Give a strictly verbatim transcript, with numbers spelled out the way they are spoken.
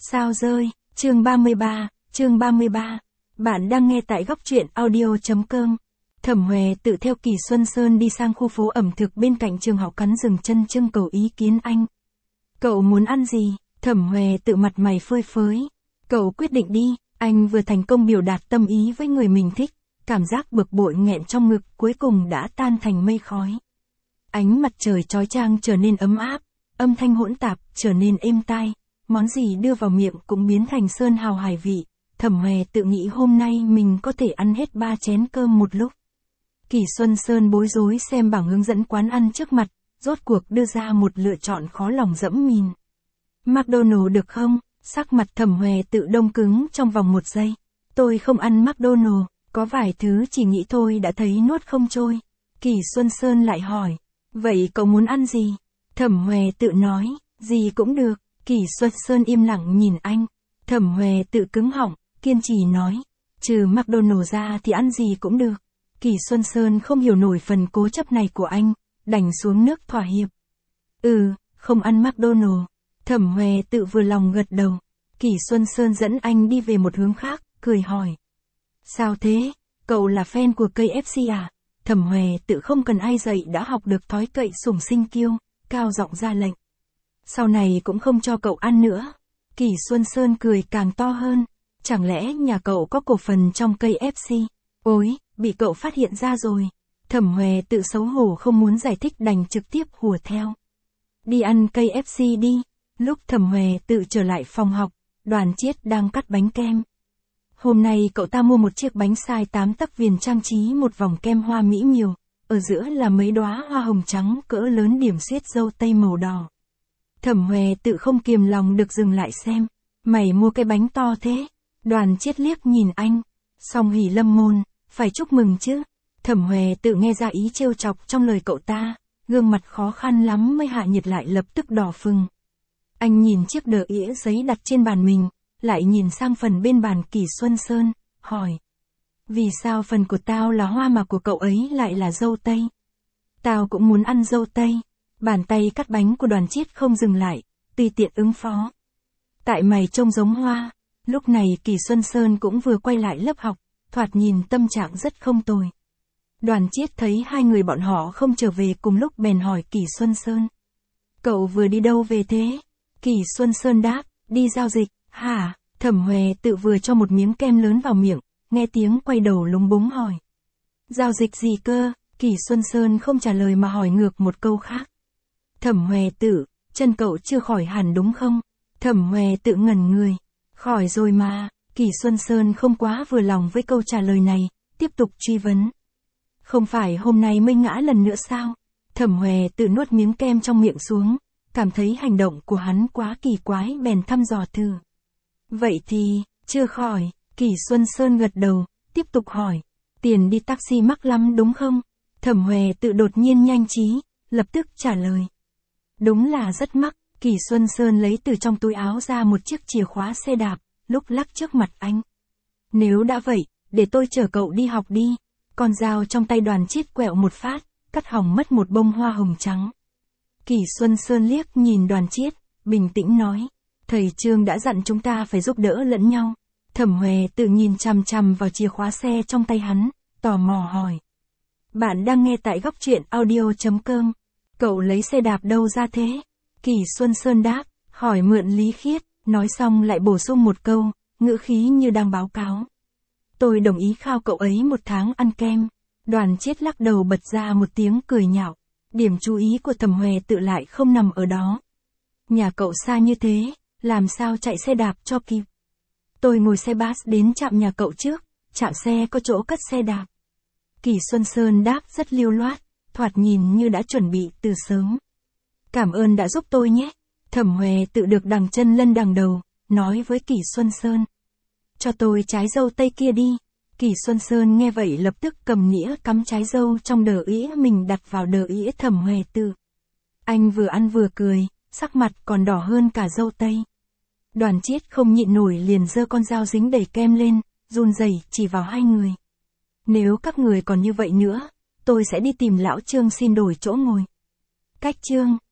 Sao rơi, chương ba mươi ba, chương ba mươi ba. Bạn đang nghe tại góc truyện audio.com. Thẩm Huệ tự theo Kỳ Xuân Sơn đi sang khu phố ẩm thực bên cạnh trường học cắn dừng chân trưng cầu ý kiến anh. Cậu muốn ăn gì? Thẩm Huệ tự mặt mày phơi phới. Cậu quyết định đi, anh vừa thành công biểu đạt tâm ý với người mình thích, cảm giác bực bội nghẹn trong ngực cuối cùng đã tan thành mây khói. Ánh mặt trời chói chang trở nên ấm áp, âm thanh hỗn tạp trở nên êm tai. Món gì đưa vào miệng cũng biến thành sơn hào hải vị. Thẩm Huệ tự nghĩ hôm nay mình có thể ăn hết ba chén cơm một lúc. Kỳ Xuân Sơn bối rối xem bảng hướng dẫn quán ăn trước mặt, rốt cuộc đưa ra một lựa chọn khó lòng dẫm mìn. McDonald's được không? Sắc mặt Thẩm Huệ tự đông cứng trong vòng một giây. Tôi không ăn McDonald's, có vài thứ chỉ nghĩ thôi đã thấy nuốt không trôi. Kỳ Xuân Sơn lại hỏi, vậy cậu muốn ăn gì? Thẩm Huệ tự nói, gì cũng được. Kỳ Xuân Sơn im lặng nhìn anh. Thẩm Huệ tự cứng họng, kiên trì nói, trừ McDonald's ra thì ăn gì cũng được. Kỳ Xuân Sơn không hiểu nổi phần cố chấp này của anh, đành xuống nước thỏa hiệp. Ừ, không ăn McDonald's. Thẩm Huệ tự vừa lòng gật đầu. Kỳ Xuân Sơn dẫn anh đi về một hướng khác, cười hỏi. Sao thế? Cậu là fan của ca ép xê à? Thẩm Huệ tự không cần ai dạy đã học được thói cậy sủng sinh kiêu, cao giọng ra lệnh. Sau này cũng không cho cậu ăn nữa. Kỳ Xuân Sơn cười càng to hơn. Chẳng lẽ nhà cậu có cổ phần trong ca ép xê? Ôi, bị cậu phát hiện ra rồi. Thẩm Huệ tự xấu hổ không muốn giải thích đành trực tiếp hùa theo. Đi ăn ca ép xê đi. Lúc Thẩm Huệ tự trở lại phòng học, Đoàn Chiết đang cắt bánh kem. Hôm nay cậu ta mua một chiếc bánh size tám tấc viền trang trí một vòng kem hoa mỹ miều. Ở giữa là mấy đóa hoa hồng trắng cỡ lớn điểm xuyết dâu tây màu đỏ. Thẩm Huệ tự không kiềm lòng được dừng lại xem. Mày mua cái bánh to thế? Đoàn Chiết liếc nhìn anh. Song hỷ lâm môn, phải chúc mừng chứ. Thẩm Huệ tự nghe ra ý trêu chọc trong lời cậu ta. Gương mặt khó khăn lắm mới hạ nhiệt lại lập tức đỏ phừng. Anh nhìn chiếc đờ ĩa giấy đặt trên bàn mình, lại nhìn sang phần bên bàn Kỳ Xuân Sơn, hỏi. Vì sao phần của tao là hoa mà của cậu ấy lại là dâu tây? Tao cũng muốn ăn dâu tây. Bàn tay cắt bánh của Đoàn Chiết không dừng lại, tùy tiện ứng phó. Tại mày trông giống hoa. Lúc này Kỳ Xuân Sơn cũng vừa quay lại lớp học, thoạt nhìn tâm trạng rất không tồi. Đoàn Chiết thấy hai người bọn họ không trở về cùng lúc bèn hỏi Kỳ Xuân Sơn. Cậu vừa đi đâu về thế? Kỳ Xuân Sơn đáp, đi giao dịch. Hả? Thẩm Huệ tự vừa cho một miếng kem lớn vào miệng, nghe tiếng quay đầu lúng búng hỏi. Giao dịch gì cơ? Kỳ Xuân Sơn không trả lời mà hỏi ngược một câu khác. Thẩm Huệ tự, chân cậu chưa khỏi hẳn đúng không? Thẩm Huệ tự ngẩn người. Khỏi rồi mà. Kỳ Xuân Sơn không quá vừa lòng với câu trả lời này, tiếp tục truy vấn. Không phải hôm nay mới ngã lần nữa sao? Thẩm Huệ tự nuốt miếng kem trong miệng xuống, cảm thấy hành động của hắn quá kỳ quái bèn thăm dò thử. Vậy thì, chưa khỏi. Kỳ Xuân Sơn gật đầu, tiếp tục hỏi. Tiền đi taxi mắc lắm đúng không? Thẩm Huệ tự đột nhiên nhanh trí, lập tức trả lời. Đúng là rất mắc. Kỳ Xuân Sơn lấy từ trong túi áo ra một chiếc chìa khóa xe đạp, lúc lắc trước mặt anh. Nếu đã vậy, để tôi chở cậu đi học đi. Con dao trong tay Đoàn Chiết quẹo một phát, cắt hỏng mất một bông hoa hồng trắng. Kỳ Xuân Sơn liếc nhìn Đoàn Chiết, bình tĩnh nói. Thầy Trương đã dặn chúng ta phải giúp đỡ lẫn nhau. Thẩm Huệ tự nhìn chằm chằm vào chìa khóa xe trong tay hắn, tò mò hỏi. Bạn đang nghe tại góc truyện audio.com. Cậu lấy xe đạp đâu ra thế? Kỳ Xuân Sơn đáp, hỏi mượn Lý Khiết, nói xong lại bổ sung một câu, ngữ khí như đang báo cáo. Tôi đồng ý khao cậu ấy một tháng ăn kem. Đoàn Chiết lắc đầu bật ra một tiếng cười nhạo. Điểm chú ý của Thẩm Huệ tự lại không nằm ở đó. Nhà cậu xa như thế, làm sao chạy xe đạp cho kịp? Tôi ngồi xe bus đến trạm nhà cậu trước, trạm xe có chỗ cất xe đạp. Kỳ Xuân Sơn đáp rất lưu loát, thoạt nhìn như đã chuẩn bị từ sớm. Cảm ơn đã giúp tôi nhé. Thẩm Huệ tự được đằng chân lân đằng đầu, nói với Kỳ Xuân Sơn. Cho tôi trái dâu tây kia đi. Kỳ Xuân Sơn nghe vậy lập tức cầm nĩa cắm trái dâu trong đờ ĩa mình đặt vào đờ ĩa Thẩm Huệ tự. Anh vừa ăn vừa cười, sắc mặt còn đỏ hơn cả dâu tây. Đoàn Chiết không nhịn nổi liền giơ con dao dính đầy kem lên, run rẩy chỉ vào hai người. Nếu các người còn như vậy nữa, tôi sẽ đi tìm lão Trương xin đổi chỗ ngồi. Cách Trương,